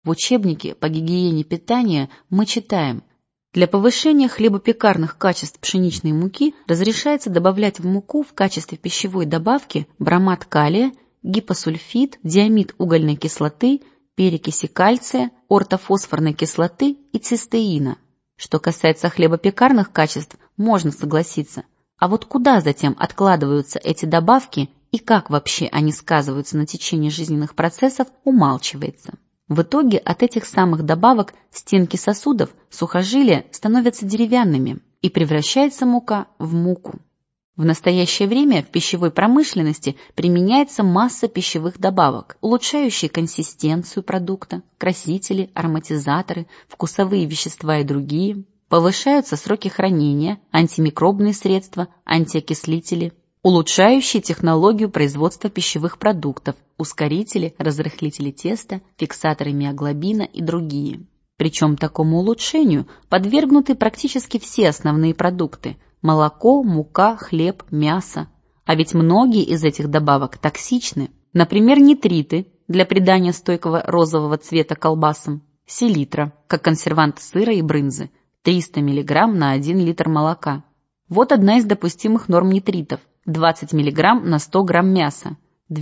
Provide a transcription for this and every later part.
В учебнике по гигиене питания мы читаем: для повышения хлебопекарных качеств пшеничной муки разрешается добавлять в муку в качестве пищевой добавки бромат калия, гипосульфид, диамид угольной кислоты, перекиси кальция, ортофосфорной кислоты и цистеина. Что касается хлебопекарных качеств, можно согласиться. А вот куда затем откладываются эти добавки и как вообще они сказываются на течении жизненных процессов, умалчивается. В итоге от этих самых добавок стенки сосудов, сухожилия становятся деревянными и превращается мука в муку. В настоящее время в пищевой промышленности применяется масса пищевых добавок, улучшающие консистенцию продукта, красители, ароматизаторы, вкусовые вещества и другие. Повышаются сроки хранения, антимикробные средства, антиокислители, улучшающие технологию производства пищевых продуктов, ускорители, разрыхлители теста, фиксаторы миоглобина и другие. Причем такому улучшению подвергнуты практически все основные продукты – молоко, мука, хлеб, мясо. А ведь многие из этих добавок токсичны. Например, нитриты для придания стойкого розового цвета колбасам, селитра, как консервант сыра и брынзы, 300 мг на 1 литр молока. Вот одна из допустимых норм нитритов. 20 мг на 100 грамм мяса,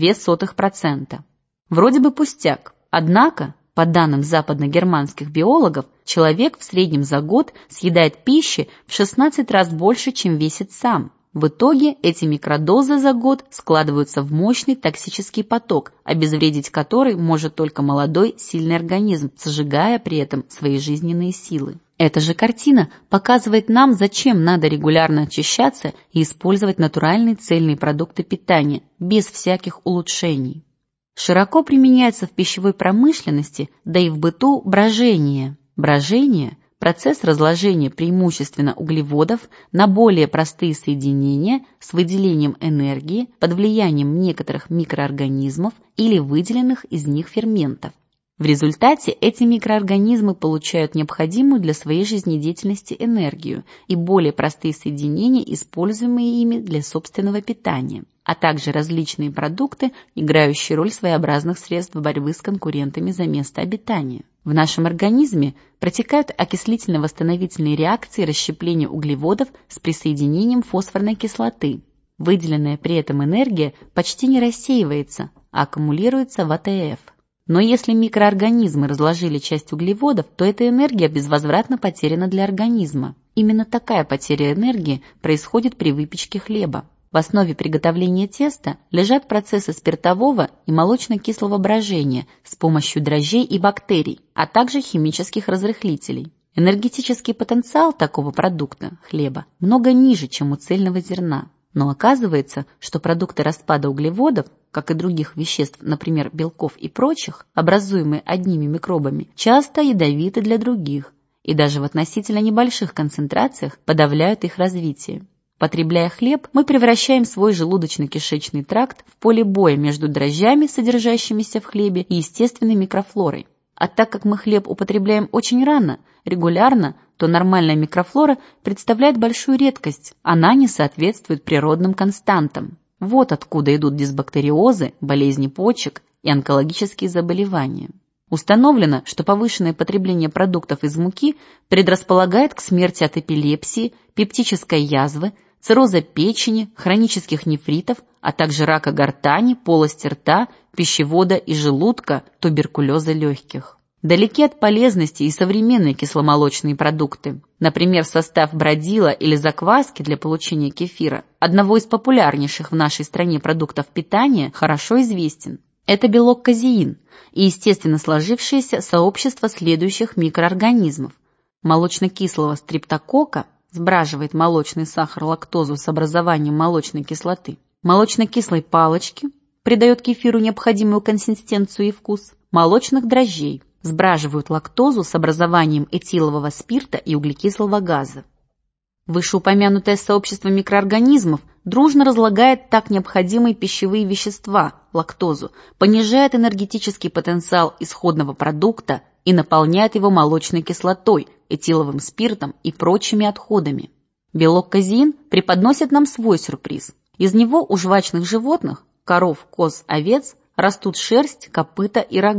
0,02%. Вроде бы пустяк, однако, по данным западногерманских биологов, человек в среднем за год съедает пищи в 16 раз больше, чем весит сам. В итоге эти микродозы за год складываются в мощный токсический поток, обезвредить который может только молодой, сильный организм, сжигая при этом свои жизненные силы. Эта же картина показывает нам, зачем надо регулярно очищаться и использовать натуральные цельные продукты питания, без всяких улучшений. Широко применяется в пищевой промышленности, да и в быту брожение. Брожение – процесс разложения преимущественно углеводов на более простые соединения с выделением энергии под влиянием некоторых микроорганизмов или выделенных из них ферментов. В результате эти микроорганизмы получают необходимую для своей жизнедеятельности энергию и более простые соединения, используемые ими для собственного питания, а также различные продукты, играющие роль своеобразных средств борьбы с конкурентами за место обитания. В нашем организме протекают окислительно-восстановительные реакции расщепления углеводов с присоединением фосфорной кислоты. Выделенная при этом энергия почти не рассеивается, а аккумулируется в АТФ. Но если микроорганизмы разложили часть углеводов, то эта энергия безвозвратно потеряна для организма. Именно такая потеря энергии происходит при выпечке хлеба. В основе приготовления теста лежат процессы спиртового и молочно-кислого брожения с помощью дрожжей и бактерий, а также химических разрыхлителей. Энергетический потенциал такого продукта, хлеба, много ниже, чем у цельного зерна. Но оказывается, что продукты распада углеводов, как и других веществ, например, белков и прочих, образуемые одними микробами, часто ядовиты для других и даже в относительно небольших концентрациях подавляют их развитие. Потребляя хлеб, мы превращаем свой желудочно-кишечный тракт в поле боя между дрожжами, содержащимися в хлебе, и естественной микрофлорой. А так как мы хлеб употребляем очень рано, регулярно, то нормальная микрофлора представляет большую редкость, она не соответствует природным константам. Вот откуда идут дисбактериозы, болезни почек и онкологические заболевания. Установлено, что повышенное потребление продуктов из муки предрасполагает к смерти от эпилепсии, пептической язвы, цирроза печени, хронических нефритов, а также рака гортани, полости рта, пищевода и желудка, туберкулеза легких. Далеки от полезности и современные кисломолочные продукты. Например, состав бродила или закваски для получения кефира, одного из популярнейших в нашей стране продуктов питания, хорошо известен. Это белок казеин и естественно сложившееся сообщество следующих микроорганизмов. Молочно-кислого стрептокока сбраживает молочный сахар лактозу с образованием молочной кислоты. Молочно-кислой палочки придает кефиру необходимую консистенцию и вкус. Молочных дрожжей сбраживают лактозу с образованием этилового спирта и углекислого газа. Вышеупомянутое сообщество микроорганизмов дружно разлагает так необходимые пищевые вещества, лактозу, понижает энергетический потенциал исходного продукта и наполняет его молочной кислотой, этиловым спиртом и прочими отходами. Белок казеин преподносит нам свой сюрприз. Из него у жвачных животных, коров, коз, овец, растут шерсть, копыта и рога.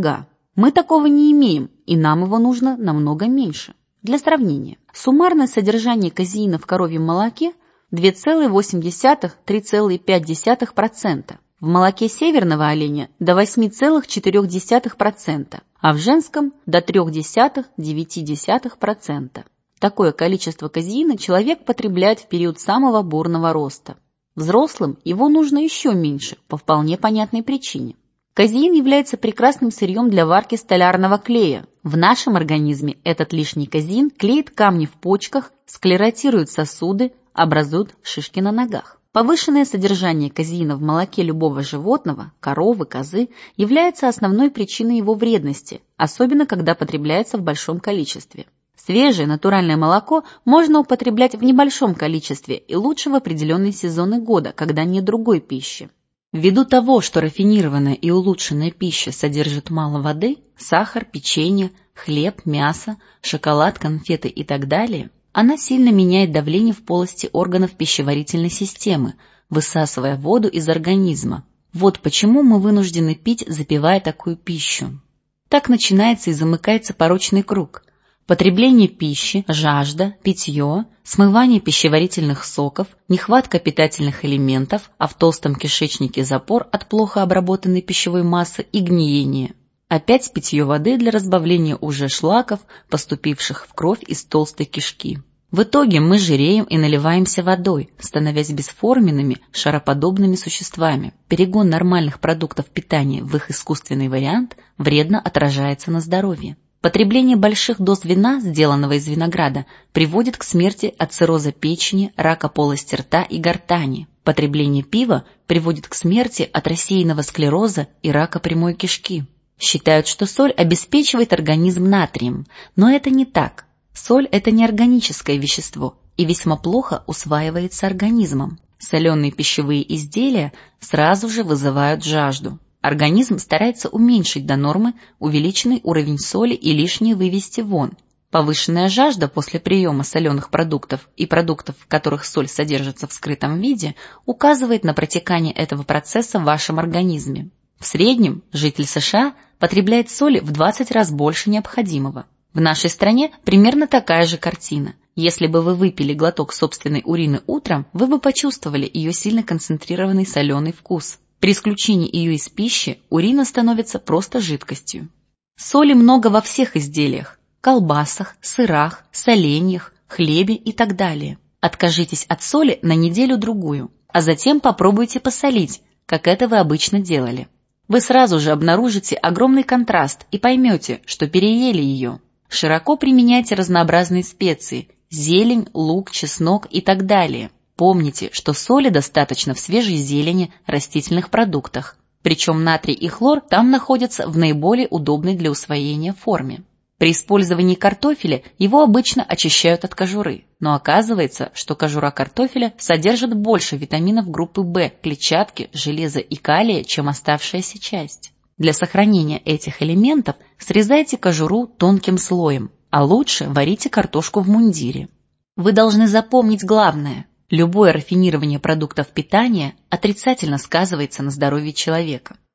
Мы такого не имеем, и нам его нужно намного меньше. Для сравнения, суммарное содержание казеина в коровьем молоке 2,8–3,5%, в молоке северного оленя до 8,4%, а в женском до 0,3–0,9%. Такое количество казеина человек потребляет в период самого бурного роста. Взрослым его нужно еще меньше, по вполне понятной причине. Казеин является прекрасным сырьем для варки столярного клея. В нашем организме этот лишний казеин клеит камни в почках, склеротирует сосуды, образует шишки на ногах. Повышенное содержание казеина в молоке любого животного, коровы, козы, является основной причиной его вредности, особенно когда потребляется в большом количестве. Свежее натуральное молоко можно употреблять в небольшом количестве и лучше в определенные сезоны года, когда нет другой пищи. Ввиду того, что рафинированная и улучшенная пища содержит мало воды, сахар, печенье, хлеб, мясо, шоколад, конфеты и так далее, она сильно меняет давление в полости органов пищеварительной системы, высасывая воду из организма. Вот почему мы вынуждены пить, запивая такую пищу. Так начинается и замыкается порочный круг. Потребление пищи, жажда, питье, смывание пищеварительных соков, нехватка питательных элементов, а в толстом кишечнике запор от плохо обработанной пищевой массы и гниение. Опять питье воды для разбавления уже шлаков, поступивших в кровь из толстой кишки. В итоге мы жиреем и наливаемся водой, становясь бесформенными, шароподобными существами. Перегон нормальных продуктов питания в их искусственный вариант вредно отражается на здоровье. Потребление больших доз вина, сделанного из винограда, приводит к смерти от цирроза печени, рака полости рта и гортани. Потребление пива приводит к смерти от рассеянного склероза и рака прямой кишки. Считают, что соль обеспечивает организм натрием, но это не так. Соль – это неорганическое вещество и весьма плохо усваивается организмом. Соленые пищевые изделия сразу же вызывают жажду. Организм старается уменьшить до нормы увеличенный уровень соли и лишнее вывести вон. Повышенная жажда после приема соленых продуктов и продуктов, в которых соль содержится в скрытом виде, указывает на протекание этого процесса в вашем организме. В среднем житель США потребляет соли в 20 раз больше необходимого. В нашей стране примерно такая же картина. Если бы вы выпили глоток собственной урины утром, вы бы почувствовали ее сильно концентрированный соленый вкус. При исключении ее из пищи урина становится просто жидкостью. Соли много во всех изделиях – колбасах, сырах, соленьях, хлебе и так далее. Откажитесь от соли на неделю-другую, а затем попробуйте посолить, как это вы обычно делали. Вы сразу же обнаружите огромный контраст и поймете, что переели ее. Широко применяйте разнообразные специи – зелень, лук, чеснок и так далее. Помните, что соли достаточно в свежей зелени, растительных продуктах. Причем натрий и хлор там находятся в наиболее удобной для усвоения форме. При использовании картофеля его обычно очищают от кожуры, но оказывается, что кожура картофеля содержит больше витаминов группы В, клетчатки, железа и калия, чем оставшаяся часть. Для сохранения этих элементов срезайте кожуру тонким слоем, а лучше варите картошку в мундире. Вы должны запомнить главное. Любое рафинирование продуктов питания отрицательно сказывается на здоровье человека.